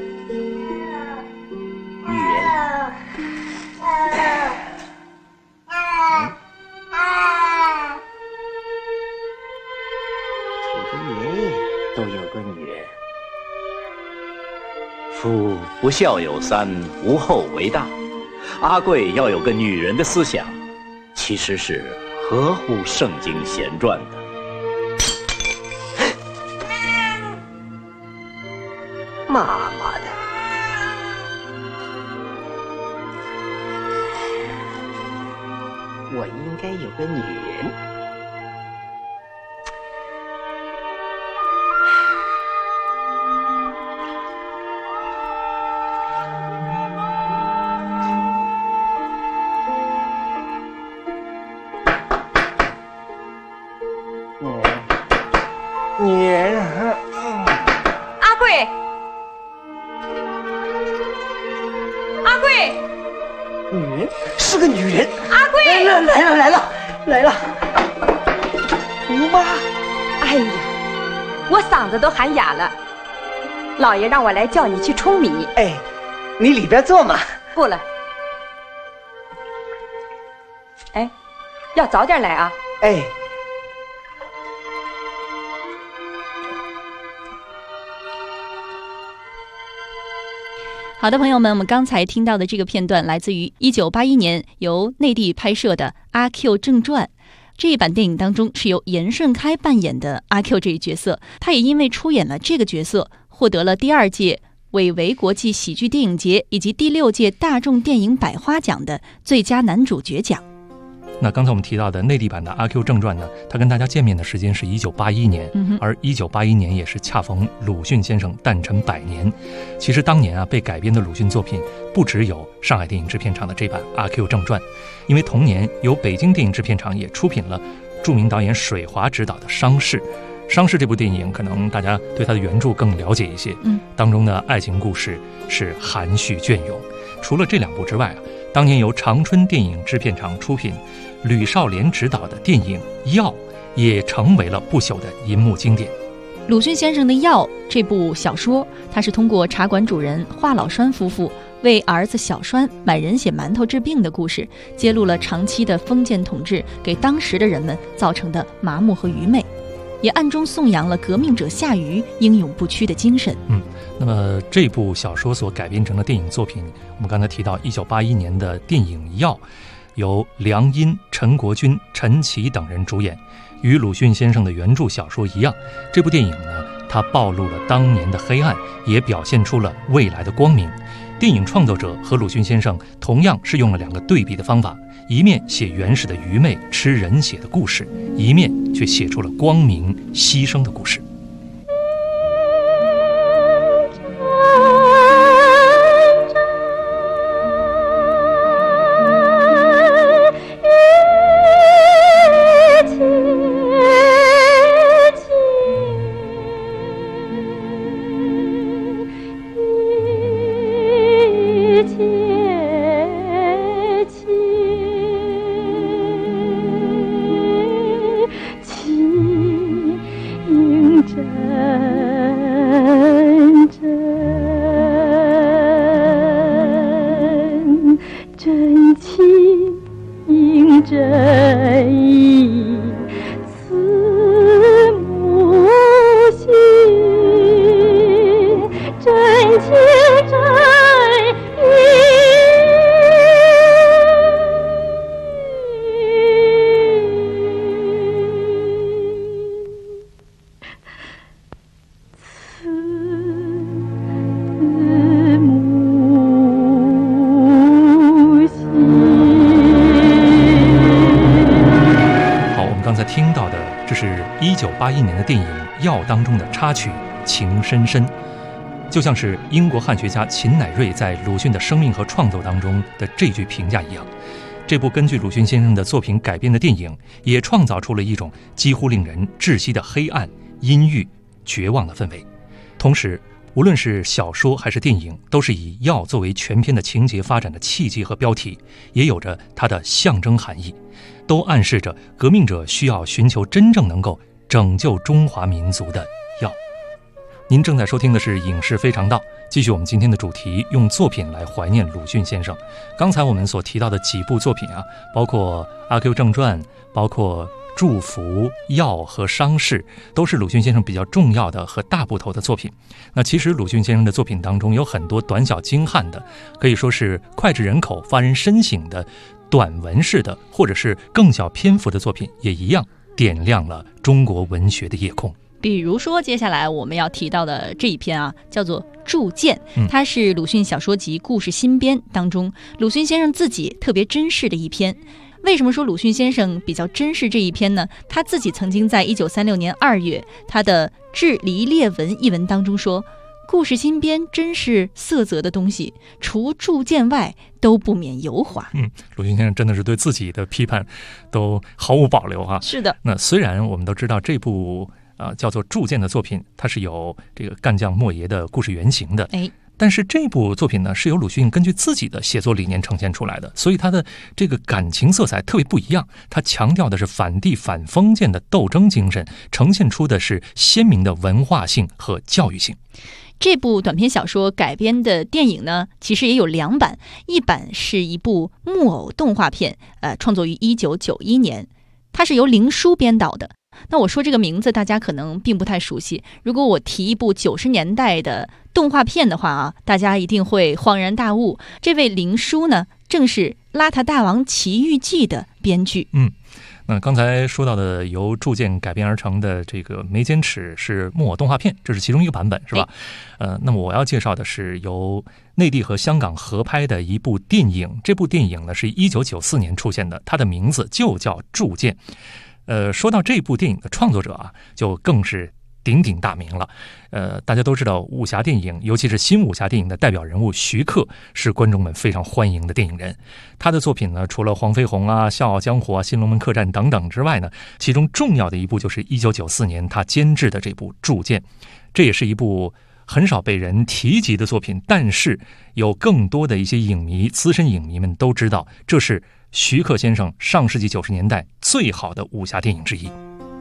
女人，楚中爷爷都有个女人。 夫不孝有三，无后为大。阿贵要有个女人的思想，其实是合乎圣经贤传的。 妈妈的，我应该有个女人。 女人， 阿贵，阿贵， 女人是个女人。 阿贵， 来了！姑妈， 哎呀， 我嗓子都喊哑了。老爷让我来叫你去舂米。 哎，你里边坐嘛。 不了。哎，要早点来啊。 哎。 好的，朋友们，我们刚才听到的这个片段来自于1981年由内地拍摄的《阿 Q 正传》。这一版电影当中是由严顺开扮演的阿 Q 这一角色，他也因为出演了这个角色，获得了第2届韦维国际喜剧电影节以及第6届大众电影百花奖的最佳男主角奖。 那刚才我们提到的内地版的《阿 Q 正传》呢，他跟大家见面的时间是1981年，而1981年也是恰逢鲁迅先生诞辰100年。其实当年被改编的鲁迅作品不只有上海电影制片厂的这版《阿 Q 正传》，因为同年由北京电影制片厂也出品了著名导演水华执导的《伤逝》。《伤逝》这部电影可能大家对它的原著更了解一些，当中的爱情故事是含蓄隽永。除了这2部之外当年由长春电影制片厂出品吕少莲执导的电影《药》也成为了不朽的银幕经典。 鲁迅先生的《药》这部小说，它是通过茶馆主人华老栓夫妇为儿子小栓买人血馒头治病的故事，揭露了长期的封建统治给当时的人们造成的麻木和愚昧，也暗中颂扬了革命者夏禹英勇不屈的精神。 那么这部小说所改编成的电影作品，我们刚才提到1981年的电影《药》，由梁殷、陈国军、陈奇等人主演。与鲁迅先生的原著小说一样，这部电影呢，它暴露了当年的黑暗，也表现出了未来的光明。电影创作者和鲁迅先生同样是用了2个对比的方法，一面写原始的愚昧吃人血的故事，一面却写出了光明牺牲的故事。听到的这是1981年的电影《药》当中的插曲《情深深》，就像是英国汉学家秦乃瑞在鲁迅的生命和创作当中的这句评价一样。这部根据鲁迅先生的作品改编的电影，也创造出了一种几乎令人窒息的黑暗、阴郁、绝望的氛围。同时，无论是小说还是电影，都是以药作为全篇的情节发展的契机和标题，也有着它的象征含义，都暗示着革命者需要寻求真正能够拯救中华民族的药。您正在收听的是《影视非常道》，继续我们今天的主题，用作品来怀念鲁迅先生。刚才我们所提到的几部作品包括《阿 Q 正传》，包括《祝福》、《药》和《伤逝》，都是鲁迅先生比较重要的和大部头的作品。那其实鲁迅先生的作品当中有很多短小精悍的，可以说是脍炙人口、发人深省的短文式的，或者是更小篇幅的作品，也一样点亮了中国文学的夜空。 比如说接下来我们要提到的这一篇叫做《铸剑》，它是鲁迅小说集《故事新编》当中鲁迅先生自己特别珍视的一篇。为什么说鲁迅先生比较珍视这一篇呢？他自己曾经在1936年2月他的《致黎烈文》一文当中说，故事新编真是色泽的东西，除铸剑外都不免油滑。 鲁迅先生真的是对自己的批判都毫无保留是的。 那虽然我们都知道这部叫做《铸剑》的作品，它是有这个干将莫邪的故事原型的， 但是这部作品呢，是由鲁迅根据自己的写作理念呈现出来的，所以他的这个感情色彩特别不一样。他强调的是反帝反封建的斗争精神，呈现出的是鲜明的文化性和教育性。 这部短篇小说改编的电影呢，其实也有2版，一版是一部木偶动画片，创作于1991年，它是由林书编导的。那我说这个名字大家可能并不太熟悉，如果我提一部90年代的动画片的话啊，大家一定会恍然大悟。这位林书呢，正是《邋遢大王奇遇记》的编剧。 那刚才说到的由铸剑改编而成的这个《眉间尺》是木偶动画片，这是其中一个版本，是吧？那么我要介绍的是由内地和香港合拍的一部电影。这部电影呢是1994年出现的，它的名字就叫《铸剑》。说到这部电影的创作者啊，就更是鼎鼎大名了。大家都知道武侠电影，尤其是新武侠电影的代表人物徐克是观众们非常欢迎的电影人。他的作品呢，除了《黄飞鸿》啊、《笑傲江湖》啊、《新龙门客栈》等等之外呢，其中重要的一部就是1994年他监制的这部《铸剑》。这也是一部很少被人提及的作品，但是有更多的一些影迷、资深影迷们都知道，这是徐克先生上世纪90年代最好的武侠电影之一。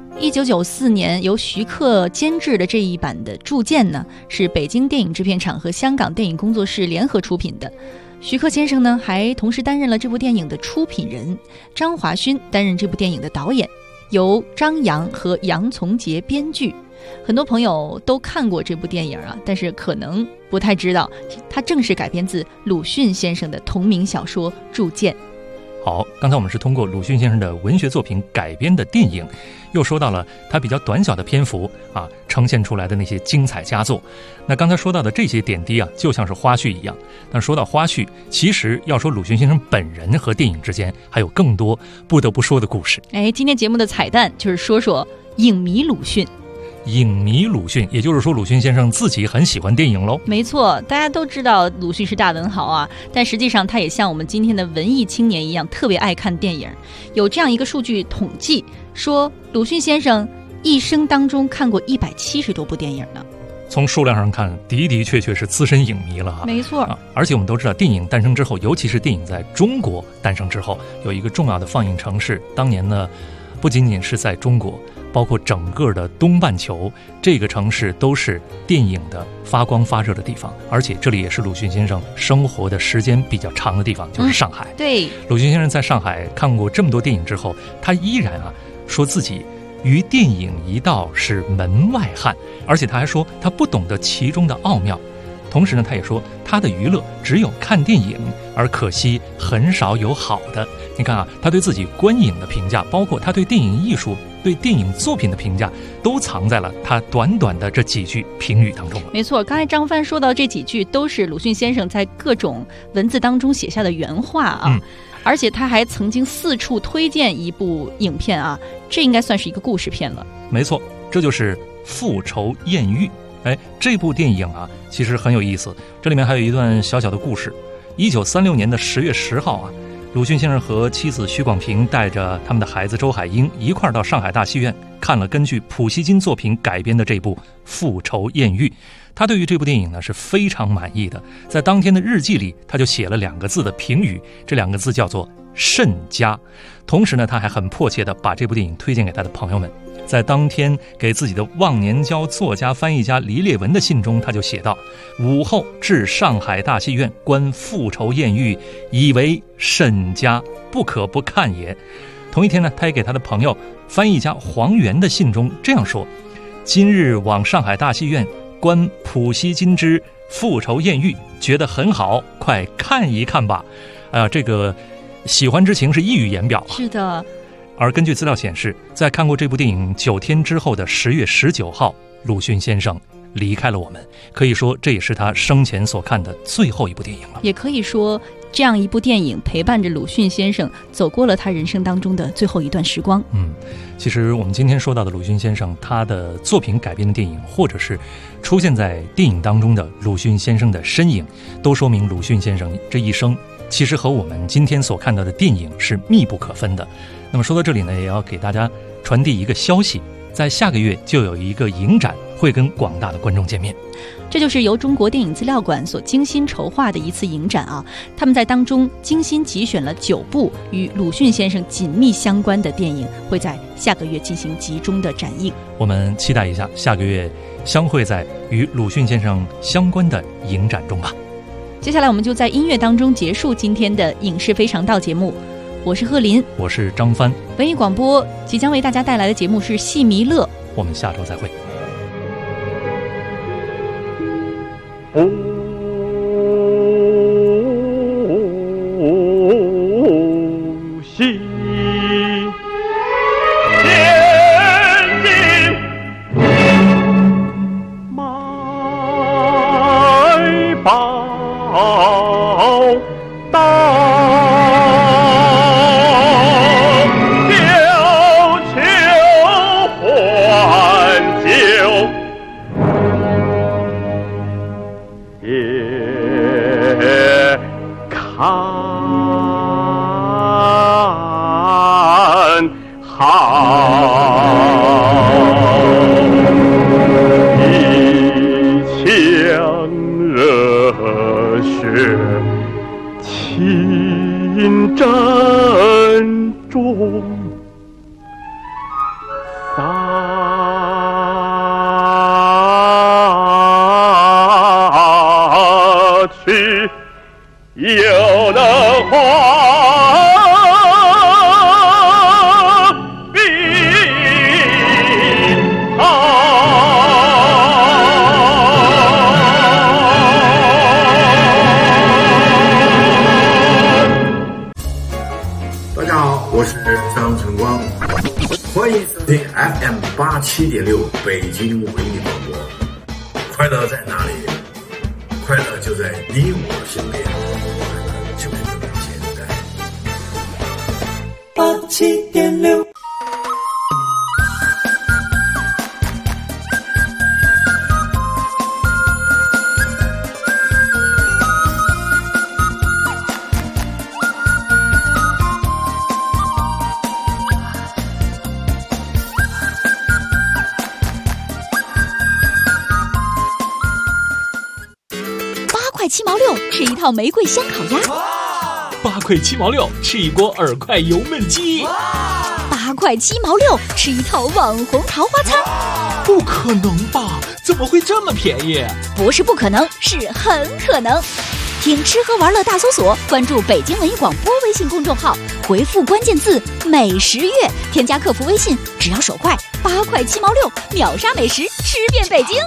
1994年由徐克监制的这一版的《铸剑》呢，是北京电影制片厂和香港电影工作室联合出品的。徐克先生呢，还同时担任了这部电影的出品人，张华勋担任这部电影的导演，由张扬和杨从杰编剧。很多朋友都看过这部电影啊，但是可能不太知道，它正是改编自鲁迅先生的同名小说《铸剑》。 好，刚才我们是通过鲁迅先生的文学作品改编的电影，又说到了他比较短小的篇幅啊，呈现出来的那些精彩佳作。那刚才说到的这些点滴啊，就像是花絮一样。但说到花絮，其实要说鲁迅先生本人和电影之间还有更多不得不说的故事。 今天节目的彩蛋就是说说影迷鲁迅。 影迷鲁迅，也就是说鲁迅先生自己很喜欢电影喽。 没错，大家都知道鲁迅是大文豪啊，但实际上他也像我们今天的文艺青年一样，特别爱看电影。有这样一个数据统计说，鲁迅先生一生当中看过170多部电影呢。 从数量上看，的确是资深影迷了。 没错， 而且我们都知道，电影诞生之后，尤其是电影在中国诞生之后，有一个重要的放映城市。当年呢，不仅仅是在中国，包括整个的东半球，这个城市都是电影的发光发热的地方，而且这里也是鲁迅先生生活的时间比较长的地方，就是上海。 对， 鲁迅先生在上海看过这么多电影之后，他依然说自己于电影一道是门外汉，而且他还说他不懂得其中的奥妙。同时呢，他也说他的娱乐只有看电影，而可惜很少有好的。你看他对自己观影的评价，包括他对电影艺术、对电影作品的评价，都藏在了他短短的这几句评语当中了。 没错，刚才张帆说到这几句都是鲁迅先生在各种文字当中写下的原话啊。而且他还曾经4处推荐一部影片啊，这应该算是一个故事片了。 没错，这就是《复仇艳遇》。这部电影啊，其实很有意思，这里面还有一段小小的故事。1936年的10月10号啊，鲁迅先生和妻子许广平带着他们的孩子周海婴一块儿到上海大戏院看了根据普希金作品改编的这部《复仇艳遇》。他对于这部电影呢是非常满意的，在当天的日记里他就写了2个字的评语，这2个字叫做甚佳。同时呢，他还很迫切地把这部电影推荐给他的朋友们。在当天给自己的忘年交作家翻译家黎烈文的信中，他就写道：午后至上海大戏院观《复仇艳遇》，以为甚佳，不可不看也。同一天呢，他也给他的朋友翻译家黄源的信中这样说：今日往上海大戏院观普希金之《复仇艳遇》，觉得很好，快看一看吧。这个喜欢之情是溢于言表。 是的。 而根据资料显示，在看过这部电影9天之后的10月19号，鲁迅先生离开了我们。可以说，这也是他生前所看的最后一部电影了。 也可以说，这样一部电影陪伴着鲁迅先生走过了他人生当中的最后一段时光。 其实我们今天说到的鲁迅先生，他的作品改编的电影，或者是出现在电影当中的鲁迅先生的身影，都说明鲁迅先生这一生其实和我们今天所看到的电影是密不可分的。那么说到这里呢，也要给大家传递一个消息，在下个月就有一个影展会跟广大的观众见面。 这就是由中国电影资料馆所精心筹划的一次影展啊！他们在当中精心集选了9部与鲁迅先生紧密相关的电影，会在下个月进行集中的展映。 我们期待一下，下个月相会在与鲁迅先生相关的影展中吧。 接下来我们就在音乐当中结束今天的影视非常道节目。我是贺林， 我是张帆。 文艺广播即将为大家带来的节目是戏迷乐， 我们下周再会。 西前进，买报道，琉球换旧。看好，一腔热血倾斟中，洒去。有的话比好。 大家好，我是张晨光，欢迎收听 FM87.6 北京文艺广播。快乐在哪里？快乐就在你我身边，快乐就是这么简单。87.6。 7毛6吃一套玫瑰香烤鸭 ，8块7毛6吃一锅耳快油焖鸡 ，8块7毛6吃一套网红桃花餐。 不可能吧？怎么会这么便宜？ 不是不可能，是很可能。听吃喝玩乐大搜索，关注北京文艺广播微信公众号，回复关键字美食月，添加客服微信，只要手快，8块7毛6秒杀美食，吃遍北京。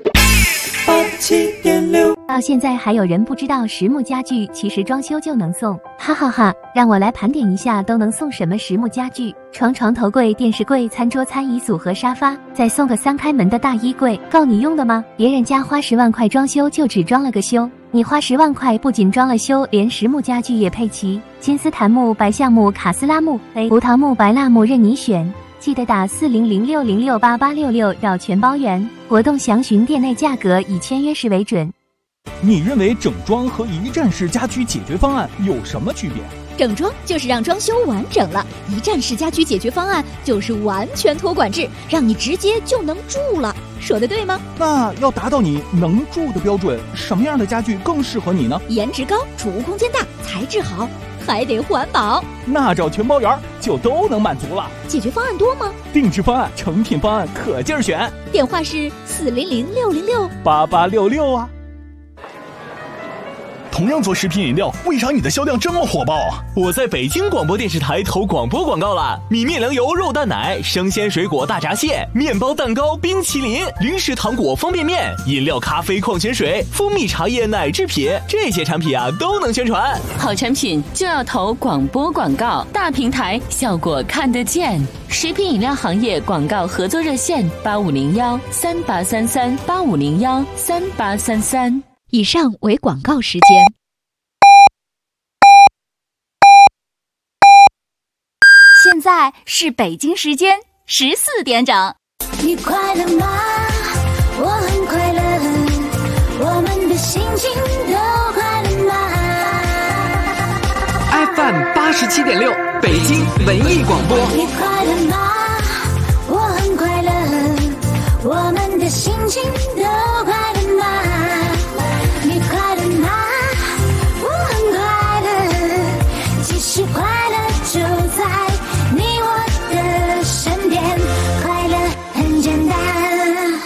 87.6。到现在还有人不知道实木家具其实装修就能送，哈哈哈！让我来盘点一下都能送什么实木家具：床、头柜、电视柜、餐桌、餐椅组和沙发，再送个3开门的大衣柜，够你用的吗？别人家花10万块装修就只装了个修，你花10万块不仅装了修，连实木家具也配齐，金丝檀木、白橡木、卡斯拉木、胡桃木、白蜡木任你选。记得打4006068866绕全包圆，活动详询店内价格，以签约时为准。 你认为整装和一站式家居解决方案有什么区别？ 整装就是让装修完整了，一站式家居解决方案就是完全托管制，让你直接就能住了。说的对吗？ 那要达到你能住的标准，什么样的家具更适合你呢？ 颜值高，储物空间大，材质好，还得环保。 那找全包圆就都能满足了。 解决方案多吗？ 定制方案、成品方案可劲儿选。 电话是400-606-8866啊。 同样做食品饮料，为啥你的销量这么火爆？我在北京广播电视台投广播广告了，米面粮油肉蛋奶、生鲜水果大闸蟹、面包蛋糕、冰淇淋、零食糖果方便面、饮料咖啡矿泉水、蜂蜜茶叶奶制品，这些产品啊都能宣传。 好产品就要投广播广告，大平台效果看得见。食品饮料行业广告合作热线8501-3833-8501-3833。 以上为广告时间。 现在是北京时间14点整。 你快乐吗？我很快乐，我们的心情都快乐吗 ？FM 87.6，北京文艺广播。 你快乐吗？我很快乐，我们的的心情都快乐吗？你快乐吗？我很快乐，其实快乐就在你我的身边，快乐很简单。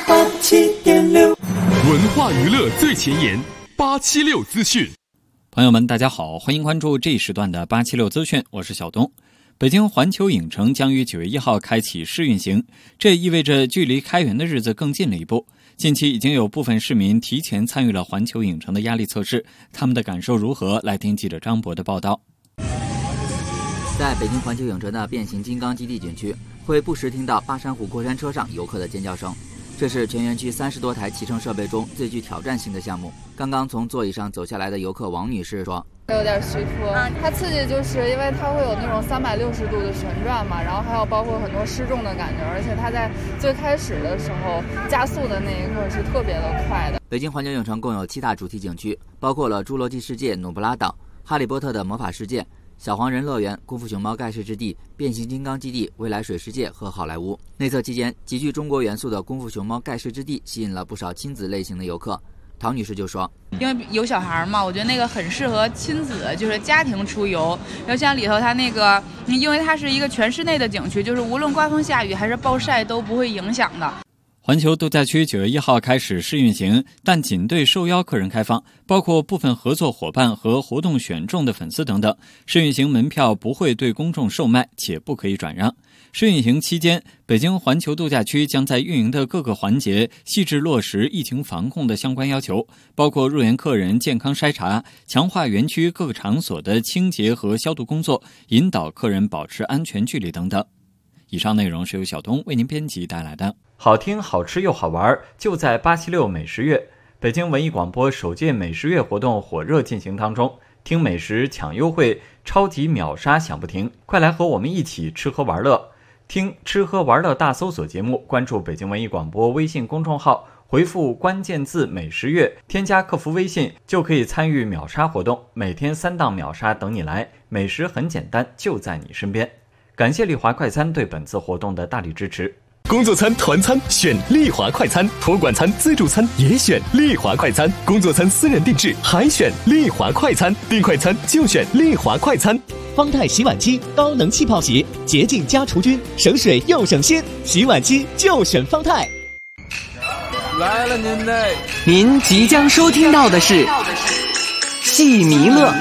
87.6文化娱乐最前沿，876资讯。 朋友们大家好，欢迎关注这一时段的876资讯，我是小东。北京环球影城将于9月1号开启试运行，这意味着距离开园的日子更近了一步。近期已经有部分市民提前参与了环球影城的压力测试，他们的感受如何？来听记者张博的报道。 在北京环球影城的变形金刚基地景区，会不时听到巴山虎过山车上游客的尖叫声。这是全园区30多台骑乘设备中最具挑战性的项目。刚刚从座椅上走下来的游客王女士说：“ 有点虚脱，它刺激就是因为它会有那种360度的旋转嘛，然后还有包括很多失重的感觉，而且它在最开始的时候加速的那一刻是特别的快的。” 北京环球影城共有7大主题景区，包括了侏罗纪世界、努布拉岛、哈利波特的魔法世界、小黄人乐园、功夫熊猫盖世之地、变形金刚基地、未来水世界和好莱坞。内测期间，极具中国元素的功夫熊猫盖世之地吸引了不少亲子类型的游客。唐女士就说：“ 因为有小孩嘛，我觉得那个很适合亲子，就是家庭出游。然后像里头它那个，因为它是一个全室内的景区，就是无论刮风下雨还是暴晒都不会影响的。” 环球度假区9月1号开始试运行，但仅对受邀客人开放，包括部分合作伙伴和活动选中的粉丝等等。试运行门票不会对公众售卖，且不可以转让。试运行期间，北京环球度假区将在运营的各个环节细致落实疫情防控的相关要求，包括入园客人健康筛查，强化园区各个场所的清洁和消毒工作，引导客人保持安全距离等等。以上内容是由小东为您编辑带来的。好听、好吃又好玩，就在876美食月。北京文艺广播首届美食月活动火热进行当中，听美食抢优惠，超级秒杀享不停，快来和我们一起吃喝玩乐。听吃喝玩乐大搜索节目，关注北京文艺广播微信公众号，回复关键字美食月，添加客服微信就可以参与秒杀活动，每天3档秒杀等你来，美食很简单，就在你身边。感谢丽华快餐对本次活动的大力支持。 工作餐、团餐选丽华快餐，托管餐、自助餐也选丽华快餐，工作餐私人定制还选丽华快餐，订快餐就选丽华快餐。 方太洗碗机高能气泡洗，洁净加除菌，省水又省心，洗碗机就选方太。 来了您的， 您即将收听到的是戏迷乐。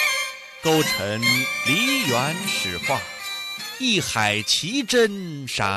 勾陈梨园史话，一海奇珍杀